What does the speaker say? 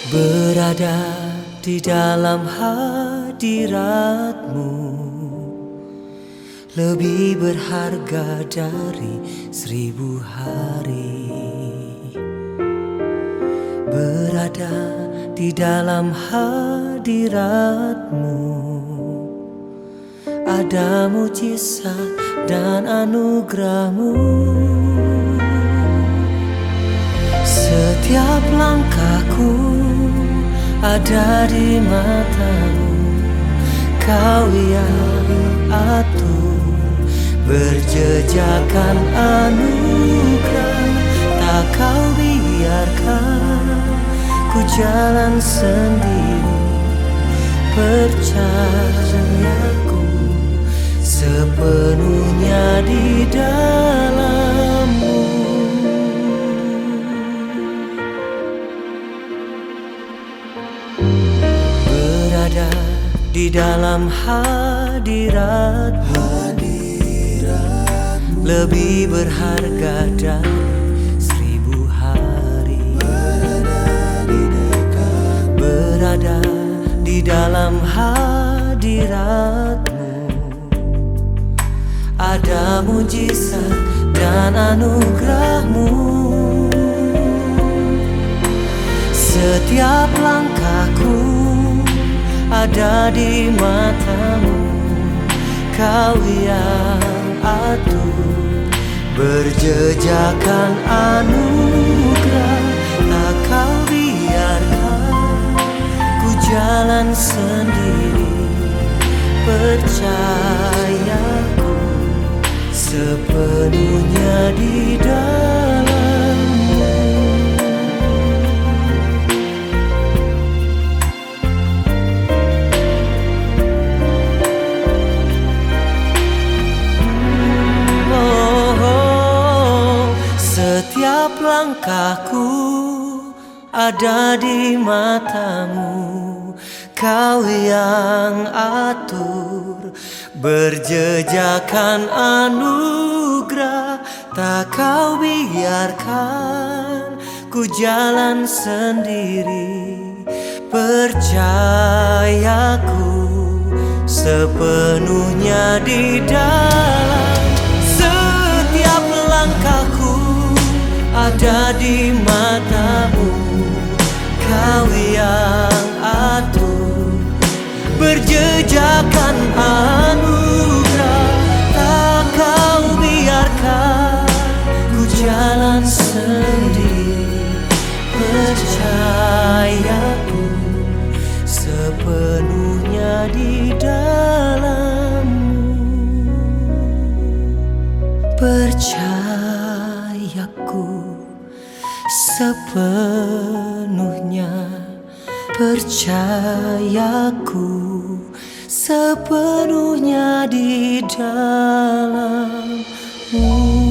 Berada di dalam hadirat-Mu lebih berharga dari 1000 hari. Berada di dalam hadirat-Mu ada mujizat dan anugerah-Mu. Setiap langkahku ada di mata-Mu, Kau yang atur berjejakan anugerah. Tak Kau biarkan ku jalan sendiri, percayaku sepenuhnya di dalam-Mu. Berada di dalam hadirat-Mu lebih berharga dari 1000 hari. Berada di dalam hadirat-Mu ada mujizat dan anugerah-Mu. Setiap langkahku ada di mata-Mu, Kau yang atur berjejakan anugerah. Tak Kau biarkan ku jalan sendiri, percayaku sepenuhnya di dalam-Mu. Setiap langkahku ada di mata-Mu, Kau yang atur berjejakan anugerah. Tak Kau biarkan ku jalan sendiri, percayaku sepenuhnya di dalam. Setiap langkahku ada di mata-Mu, Kau yang atur berjejakan anugerah. Tak Kau biarkan ku jalan sendiri, percayaku sepenuhnya di dalam-Mu. Percayaku sepenuhnya, percayaku sepenuhnya di dalam-Mu.